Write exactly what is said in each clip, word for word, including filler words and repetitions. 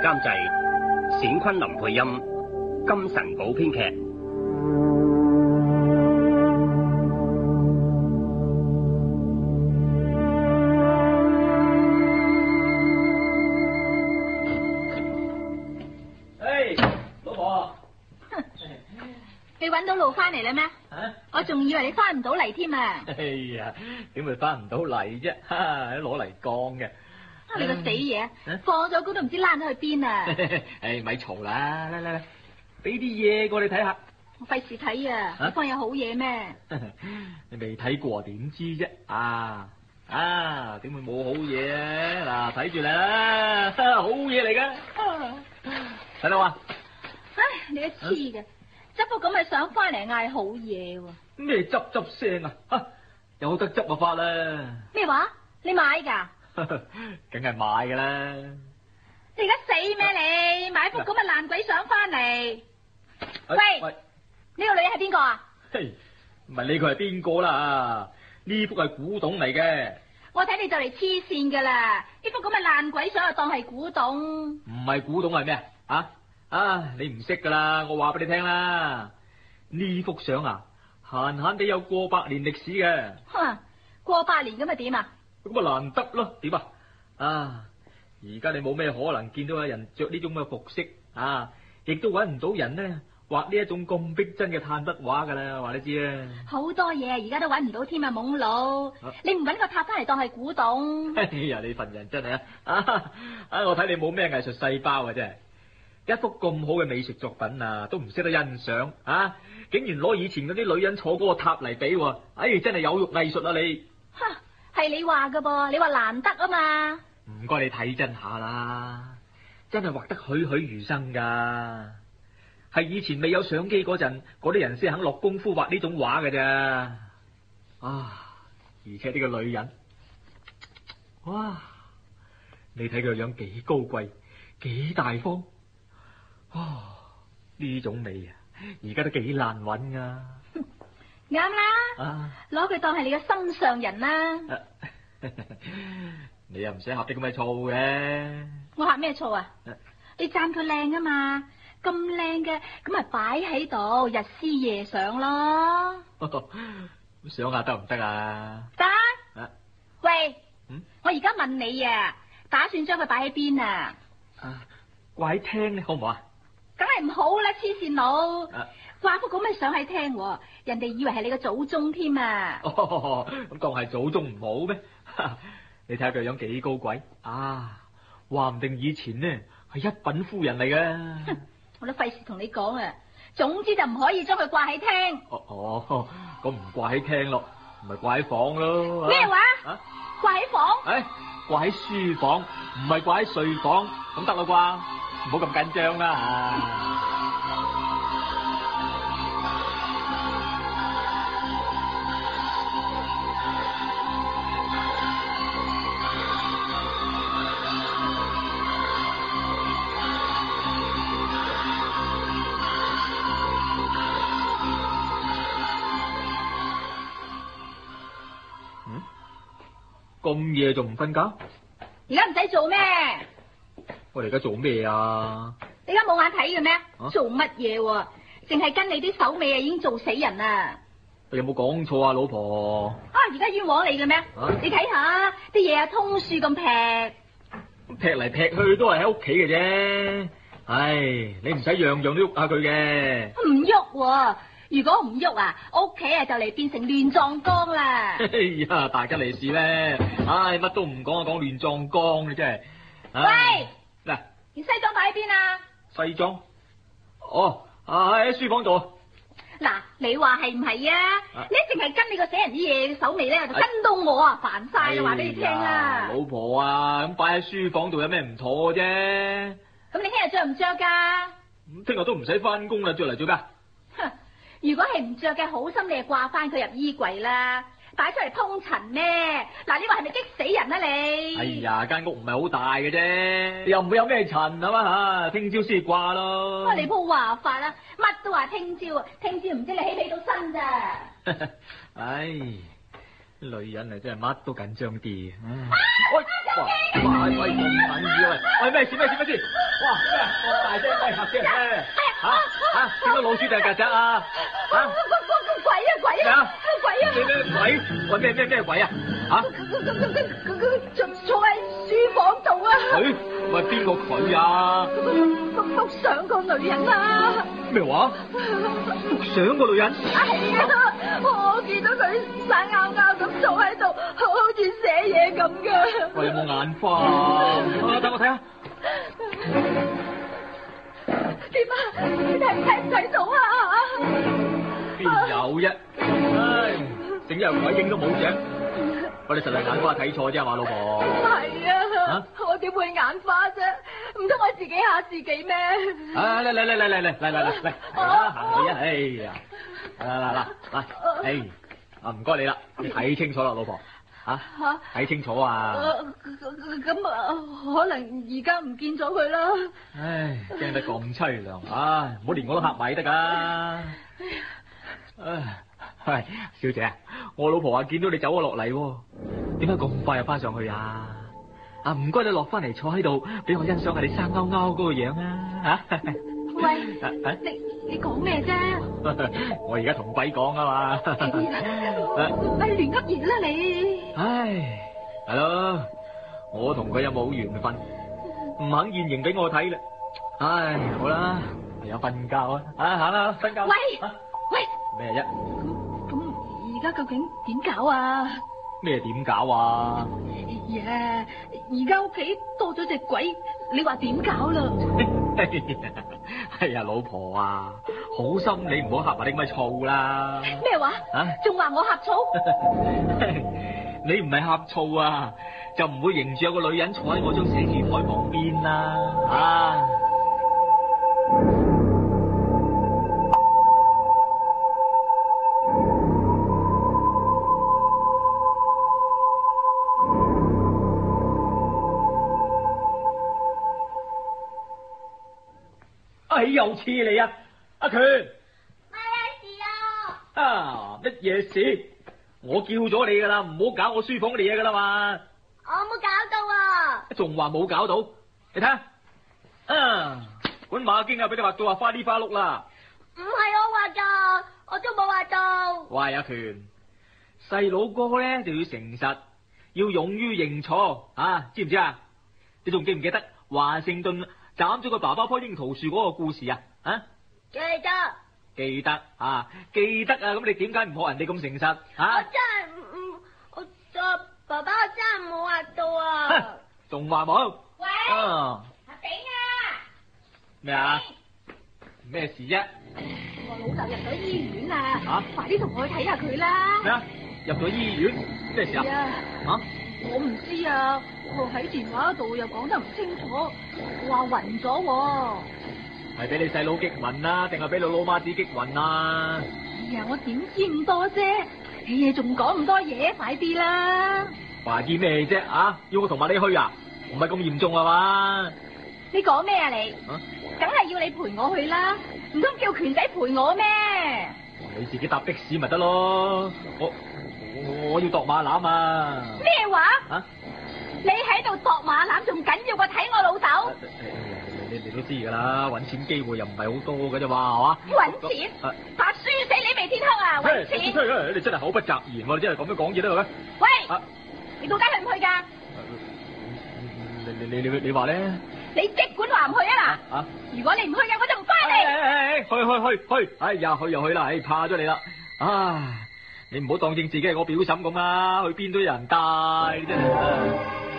監製，冼昆林配音，金神寶編劇。 你搵到路翻嚟啦咩？啊！我仲以為你翻唔到嚟添啊！ 哎呀，點會翻唔到嚟啫？哈，攞嚟降嘅。 啊！你個死嘢，放咗工都唔知躝咗去邊啊！ 誒，咪嘈啦，嚟嚟嚟，俾啲嘢過你睇下。 我費事睇啊！你放有好嘢咩？ 你未睇過點知啫？啊啊，點會冇好嘢啊？嗱，睇住嚟啦，好嘢嚟噶。睇到啊？ 唉，你一黐嘅。執幅咁咪想翻嚟嗌好嘢喎？ 咩執執聲啊？吓，有得執就發啦。 咩話？你買噶？ 梗係買噶啦。 你而家死咩你？買幅咁嘅爛鬼相翻嚟？喂喂，呢個女人係邊個啊？ 嘿，唔係理佢係邊個啦？呢幅係古董嚟嘅。 我睇你就嚟黐線噶啦！呢幅咁嘅爛鬼相就當係古董？ 唔係古董係咩啊？啊！你唔識噶啦，我話俾你聽啦。呢幅相啊，閒閒地有過百年歷史嘅。 哼，過百年咁咪點啊？ 咁啊難得咯，點啊？啊！而家你冇咩可能見到有人着呢種嘅服飾啊，亦都搵唔到人呢畫呢一種咁逼真嘅炭筆畫噶啦，話你知啊。好多嘢而家都搵唔到添啊，懵佬！啊、你唔搵個塔翻嚟當係古董？ 哎呀，你份人真係啊！啊，我睇你冇咩藝術細胞啊，真係。一幅咁好嘅美術作品啊，都唔識得欣賞啊！竟然攞以前嗰啲女人坐嗰個塔嚟比，哎，真係有辱藝術啊你！ 哈，係你話噶噃，你話難得啊嘛？ 唔該你睇真下啦，真係畫得栩栩如生噶，係以前未有相機嗰陣，嗰啲人先肯落功夫畫呢種畫噶咋。啊！而且呢個女人，哇！你睇佢個樣幾高貴，幾大方。哦，呢種美啊，而家都幾難揾啊！ 啱啦，攞佢當係你嘅心上人啦。 啊、你又唔使呷啲咁嘅醋嘅。 我呷咩醋啊？啊你讚佢靚啊嘛，咁靚嘅，咁咪擺喺度日思夜想咯。 想下得唔得啊？ 得。啊、喂， 嗯、我而家問你啊，打算將佢擺喺邊啊？ 啊，掛喺廳咧，好唔好啊？ 梗係唔好啦，黐線佬！掛幅咁嘅相喺廳，人哋以為係你個祖宗添啊！ 哦，咁當係祖宗唔好咩？你睇下佢樣幾高貴啊！話唔定以前呢係一品夫人嚟嘅。 我都費事同你講啊！總之就唔可以將佢掛喺廳。 哦哦，咁唔掛喺廳咯，唔係掛喺房咯。 咩話？啊，掛喺房？ 誒，掛喺書房，唔係掛喺睡房，咁得啦啩？唔好咁緊張啦啊！嗯？咁夜仲唔瞓覺？ 而家唔使做咩？ 我哋而家做咩啊？ 你而家冇眼睇嘅咩？啊、做乜嘢？淨係跟你啲手尾啊，已經做死人啦！ 你有冇講錯啊，老婆？ 啊，而家冤枉你嘅咩？啊、你睇下啲嘢啊，通樹咁劈， 劈嚟劈去都係喺屋企嘅啫。唉，你唔使樣樣都喐下佢嘅。 唔喐，如果唔喐啊，屋企啊就嚟變成亂葬崗啦。 哎呀，大吉利是咧！唉，乜都唔講啊，講亂葬崗你真係。 喂！ 嗱， 件西裝擺喺邊啊？ 西裝？哦，喺書房度。 嗱，你話係唔係啊？你一淨係跟你個死人啲嘢手尾咧，就跟到我啊，煩晒啦！話俾你聽啦。 老婆啊，咁擺喺書房度有咩唔妥啫？ 咁你聽日着唔着噶？ 咁聽日都唔使翻工啦，着嚟做咩？ 哼，如果係唔着嘅，好心你係掛翻佢入衣櫃啦。擺出嚟通塵咩？嗱，你話係咪激死人啊你？ 哎呀，間屋唔係好大嘅啫，又唔會有咩塵係嘛吓，聽朝先掛咯。 哇，你鋪話法啦，乜都話聽朝，聽朝唔知你起唔起到身咋？ 唉， 女人啊，真係乜都緊張啲。喂，哇，喂喂，咁緊要啊！喂，咩事咩事咩事？哇，咩咁大聲，喂，嚇死人咩？吓吓，點解老鼠定係曱甴啊？吓， 鬼啊鬼啊！鬼啊！ 咩咩鬼？喂，咩咩咩鬼啊？吓？ 佢佢佢佢佢坐坐喺書房度啊！ 佢？喂，邊個佢啊？ 幅幅相個女人啊！ 咩話？幅相個女人？ 係啊！我見到佢生拗拗咁坐喺度，好似寫嘢咁噶。 喂，有冇眼花啊？等我睇下。 點啊？你睇唔睇唔睇到啊？ 邊有啫？唉，整日鬼影都冇隻。我哋實係眼花睇錯啫嘛，老婆。 係啊， 啊我點會眼花啫？唔通我自己嚇自己咩？ 啊，嚟嚟嚟嚟嚟嚟嚟嚟嚟，行嚟啊！哎呀，嚟嚟嚟嚟，哎，啊唔該你啦，你睇清楚啦，老婆。啊睇清楚啊！ 咁啊，可能而家唔見咗佢啦。 唉，驚得咁凄涼，唉，唔好連我都嚇埋得噶。唉，係小姐，我老婆話見到你走咗落嚟，點解咁快又翻上去啊？啊，唔該你落翻嚟坐喺度，俾我欣賞下你生勾勾嗰個樣啊！吓， 喂，啊啊、你你講咩啫？ 我而家同鬼講啊嘛。 咪亂噏嘢啦你！ 唉，係咯，我同佢有冇緣分，唔肯現形俾我睇啦。唉，好啦，唯有瞓覺啊！啊，行啦，瞓覺。 喂、 啊、 喂， 咩啫？ 咁咁而家究竟點搞啊？ 咩點搞啊？ 呀，而家屋企多咗隻鬼，你話點搞啦？ 哎呀，老婆啊，好心你唔好呷埋啲咁嘅醋啦。 咩話？啊？仲話我呷醋？ 你唔係呷醋啊，就唔會迎住有個女人坐喺我張寫字台旁邊啦。啊！哎，又似你啊，阿權！乜嘢事啊？ 啊，乜嘢事？我叫咗你噶啦，唔好搞我書房嘅嘢噶啦嘛。 我冇搞到啊！ 仲話冇搞到？你睇下，啊，本馬經啊俾你畫到話花哩花碌啦。 唔係我畫噶，我都冇畫到。 喂，阿權，細佬哥咧就要誠實，要勇於認錯啊，知唔知啊？你仲記唔記得華盛頓斬咗個爸爸棵櫻桃樹嗰個故事啊？啊， 記得， 記得啊，記得啊！咁你點解唔學人哋咁誠實啊？ 我真係唔唔，我我爸爸真係冇畫到啊！ 仲話冇？ 喂， 啊， 阿炳啊！ 咩啊？咩事啫？ 我老豆入咗醫院啦！ 啊， 快啲同我去睇下佢啦！ 咩啊？入咗醫院？咩事啊？啊？ 我唔知啊，我喺電話度又講得唔清楚，話暈咗喎。 係俾你細佬激暈啦，定係俾你老媽子激暈啊？ 哎呀，我點知咁多啫？哎呀，仲講咁多嘢，快啲啦！ 快啲咩啫？啊，要我同埋你去啊？唔係咁嚴重啊嘛？ 你講咩啊你？ 啊？ 梗係要你陪我去啦，唔通叫權仔陪我咩？ 你自己搭的士咪得咯，我我，我要度馬攬啊！ 咩話？ 啊？ 你喺度度馬攬仲緊要過睇我老豆？ 你你都知噶啦，搵錢機會又唔係好多噶啫嘛，係嘛？ 搵錢？怕輸死你未天黑啊！搵錢？ 你真係口不擇言，你真係咁樣講嘢得嘅咩？ 喂！你到底去唔去噶？ 你你你你你話咧？ 你即管話唔去啊嗱！啊！如果你唔去嘅，我就唔翻嚟。 去去去去！哎呀，去又去啦，哎，怕咗你啦！啊，你唔好當正自己係我表嬸咁啦，去邊都有人帶真係。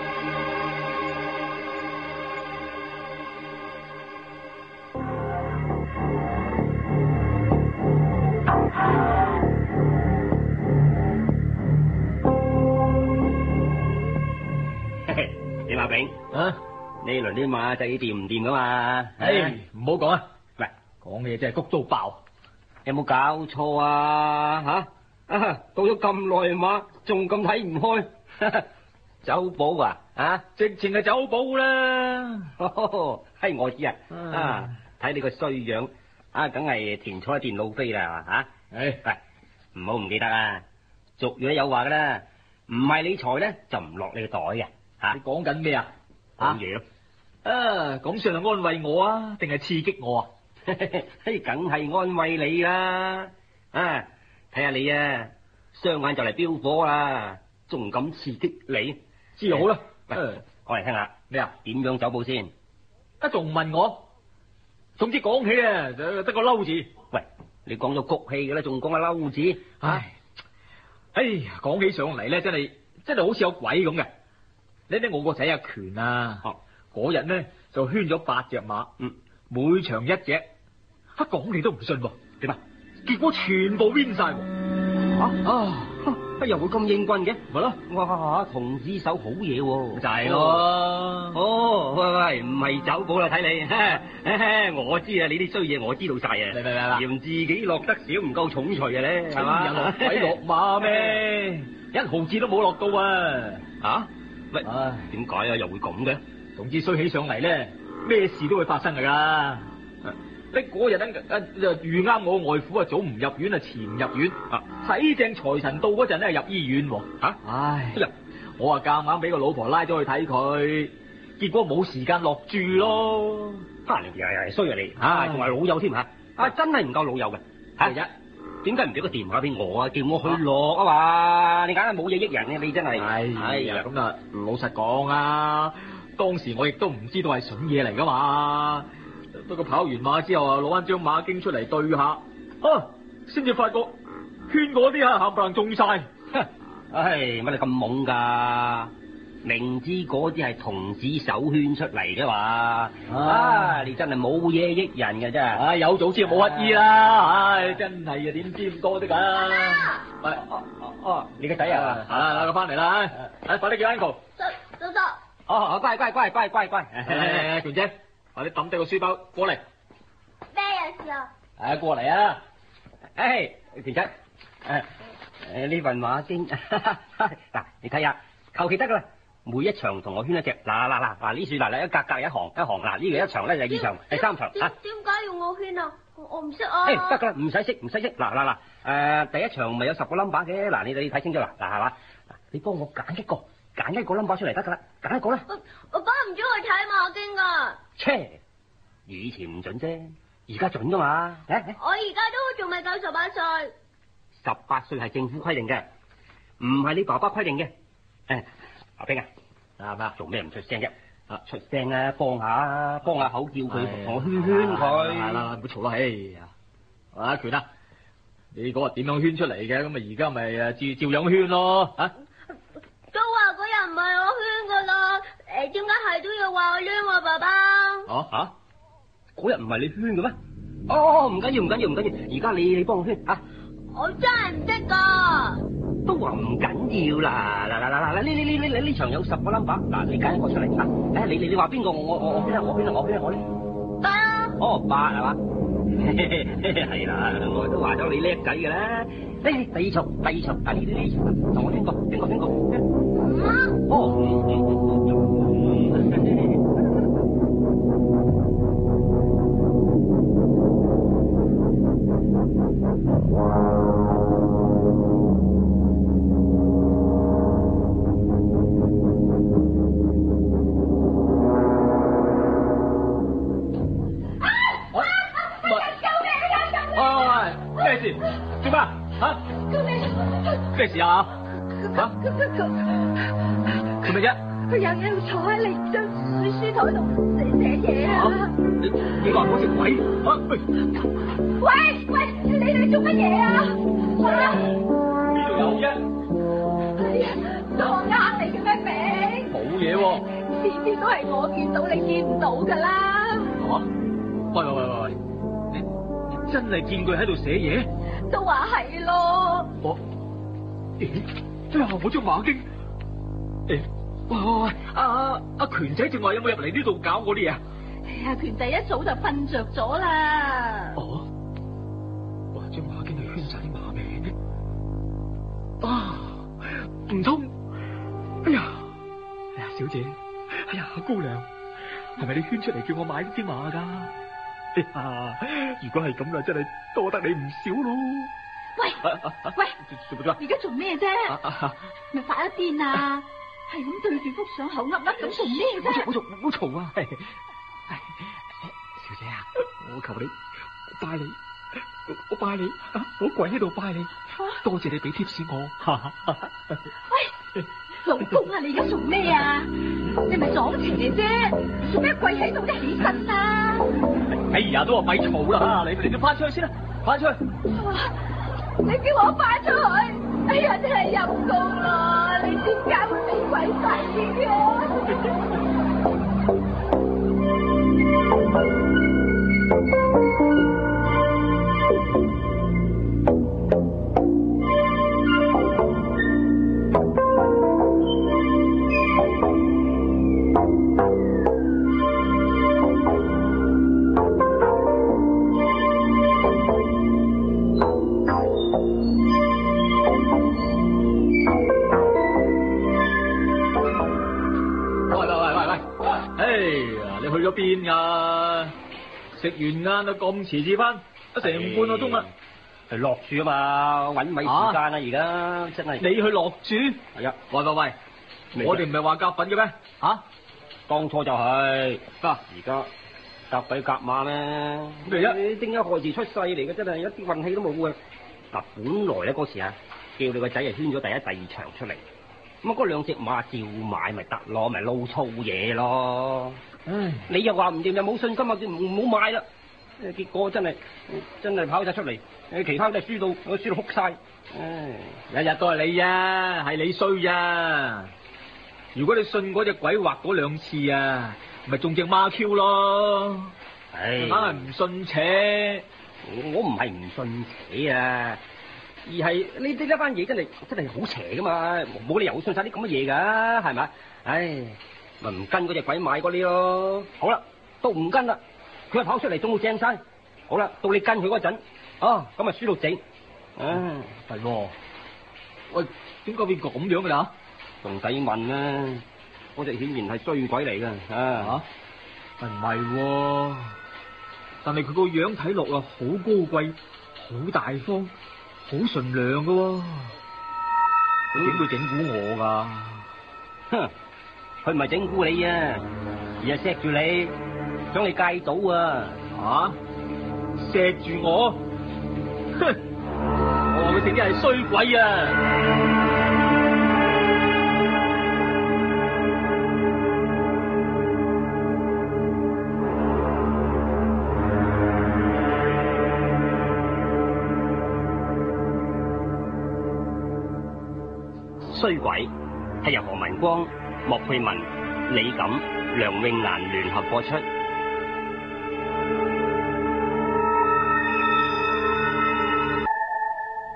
點啊，炳？啊？呢輪啲馬仔掂唔掂噶嘛？ 唉，唔好講啊！喂，講嘢真係谷到爆， 有冇搞錯啊？吓啊！到咗咁耐馬，仲咁睇唔開？走寶啊！啊， 直情係走寶啦！ 係我知啊！啊，睇你個衰樣，啊，梗係田菜田路飛啦，吓！唉，喂，唔好唔記得啊！ 俗語有話噶啦，唔係你財咧就唔落你個袋嘅吓。 你講緊咩啊？ 講嘢咯， 啊，咁算係安慰我啊，定係刺激我啊？ 嘿，梗係安慰你啦。啊，睇下你啊，雙眼就嚟飆火啦，仲敢刺激你？ 知好啦， 喂， 誒講嚟聽下咩啊？ 點樣走寶先？ 啊，仲唔問我？總之講起啊，就得個嬲字。 喂，你講咗谷氣嘅啦，仲講個嬲字？ 唉，哎呀，講起上嚟咧，真係真係好似有鬼咁嘅。你睇我個仔阿權啊，嗰日咧就圈咗八隻馬， 嗯， 每場一隻，一講你都唔信喎，點啊？結果全部暈晒喎， 啊啊！乜又會咁應棍嘅？ 咪咯， 哇！童子手好嘢喎， 就係咯。 哦，喂喂，唔係走寶啦，睇你，我知啊，你啲衰嘢我知道晒啊， 嚟嚟嚟嚟嫌自己落得少唔夠重錘啊咧，係嘛？ 落鬼落馬咩？一毫子都冇落到啊！ 啊？喂， 唉， 點解啊？又會咁嘅？ 總之衰起上嚟咧，咩事都會發生噶啦。你嗰日咧，啊就遇啱我外父啊，早唔入院啊，遲唔入院啊，睇正財神到嗰陣咧，入醫院喎。 吓， 唉， 呀， 我啊夾硬俾個老婆拉咗去睇佢，結果冇時間落住咯。 哈，你又係衰啊你，啊，仲係老友添吓，啊，真係唔夠老友嘅。 第一， 點解唔俾個電話俾我啊？叫我去落啊嘛！你梗係冇嘢益人嘅，你真係。 哎呀，咁啊，老實講啊，當時我亦都唔知道係筍嘢嚟噶嘛。不過跑完馬之後啊，攞翻張馬經出嚟對下，啊，先至發覺圈嗰啲啊冚唪唥中晒。 唉，乜你咁懵噶？明知嗰啲係童子手圈出嚟嘅嘛，啊，你真係冇嘢益人嘅真係。 唉，有早知冇乞衣啦，唉，真係啊，點知咁多啫噶？喂，哦哦， 你個仔啊， 啊，佢翻嚟啦，唉，快啲叫 uncle。 叔叔， 哦，乖乖乖乖乖乖， 誒，權姐，快啲抌低個書包過嚟。 咩事啊？ 唉，過嚟啊！ 誒，權仔，誒誒呢份馬經，嗱你睇下，求其得噶啦。每一場同我圈一隻，嗱嗱嗱嗱呢樹嗱嗱一格格一行一行，嗱呢個一場咧，第二場第三場點啊。 點解要我圈啊？我我唔識啊。 誒得噶啦，唔使識唔使識，嗱嗱嗱誒第一場咪有十個 number 嘅，嗱你你睇清楚啦，嗱係嘛，嗱你幫我揀一個，揀一個 number 出嚟得噶啦，揀一個啦。 我我爸唔中意睇馬經噶。 切，以前唔準啫，而家準噶嘛。誒誒， 我而家都仲未夠十八歲。 十八歲係政府規定嘅，唔係你爸爸規定嘅。誒，阿兵啊，啊咩啊，做咩唔出聲啫？啊，出聲啊，幫下，幫下口叫佢同我圈圈佢。 係啦，唔好嘈啦，哎呀，阿權啊，你嗰日點樣圈出嚟嘅？咁啊而家咪誒照照樣圈咯，啊？ 都話嗰日唔係我圈噶啦，誒，點解係都要話我圈我爸爸？ 哦吓，嗰日唔係你圈嘅咩？哦，唔緊要唔緊要唔緊要，而家你你幫我圈啊！ 我真係唔識噶。 都話唔緊要啦，嗱嗱嗱嗱，呢呢呢呢呢場有十個 number，嗱你揀一個出嚟，嗱，誒你你你話邊個我我我我圈啊我圈啊我圈啊我咧？ 八啊！ 哦八係嘛？係啦，我都話咗你叻仔㗎啦。誒第二場第二場，嗱呢呢呢場同我邊個邊個邊個？哦。 做咩？吓？咩事啊？吓？做咩啫？ 佢有嘢坐喺你張書台度寫寫嘢啊！ 你你話我隻鬼？吓？ 喂喂，你哋做乜嘢啊？ 邊度有啫？ 哎呀，我呃你嘅咩名？ 冇嘢喎， 次次都係我見到你見唔到噶啦。 吓？喂喂喂喂喂，你你真係見佢喺度寫嘢？ 都話係咯。 我，咦？哎呀，我張馬經，誒，喂喂喂，阿阿阿權仔正話有冇入嚟呢度搞我啲嘢？ 哎呀，權仔一早就瞓着咗啦。 哦，哇，張馬經係圈晒啲馬名啊！唔通？哎呀，哎呀，小姐，哎呀，姑娘，係咪你圈出嚟叫我買呢啲馬噶？哎呀，如果係咁啦，真係多得你唔少咯。 喂喂， 做乜啫？ 而家做咩啫？咪發一癲啊！係咁對住幅相口噏噏咁做咩啫？ 好嘈好嘈啊！小姐啊，我求你，我拜你，我拜你，我跪喺度拜你，多謝你俾貼士我。 喂，老公啊，你而家做咩啊？你咪撞邪啫，做咩跪喺度啫？起身啦！ 哎呀，都話咪嘈啦，你你都翻出去先啦，翻出去。 你叫我翻出去，哎呀，真係陰公咯！你點解會俾鬼睇嘅？ 邊啊？食完晏啊，咁遲至翻，都成半個鐘啦。 係落住啊嘛，搵米時間啊，而家真係。 你去落住？ 係啊。 喂喂喂，我哋唔係話夾份嘅咩？吓， 當初就係，嗱，而家夾鬼夾馬咩？ 咩啫？ 正一害字出世嚟嘅，真係一啲運氣都冇嘅。嗱，本來咧嗰時啊，叫你個仔啊圈咗第一、第二場出嚟，咁啊嗰兩隻馬照買咪得咯，咪撈粗嘢咯。唉，你又話唔掂又冇信心啊，唔好買啦。結果真係真係跑晒出嚟，其他都係輸到我輸到哭晒。唉， 日日都係你啊，係你衰咋？如果你信嗰隻鬼畫嗰兩次啊，咪中隻孖 Q 咯。唉，硬係唔信邪。 我唔係唔信邪啊，而係呢呢一班嘢真係真係好邪噶嘛，冇理由信晒啲咁嘅嘢噶，係咪？唉。咪唔跟嗰隻鬼買嗰啲咯。好啦，都唔跟啦，佢又跑出嚟中到正晒。好啦，到你跟佢嗰陣，啊咁咪輸到整。唉， 係喎。喂，點解會咁樣噶啦？ 仲使問啦？嗰隻顯然係衰鬼嚟噶。啊， 唔係喎，但係佢個樣睇落啊，好高貴，好大方，好純良噶喎。佢點會整蠱我噶？ 哼！佢唔係整蠱你啊，而係錫住你，想你戒賭啊！ 啊，錫住我，哼！我話佢正一係衰鬼啊！ 衰鬼係由何文光、莫佩文、李錦、梁詠蘭聯合播出。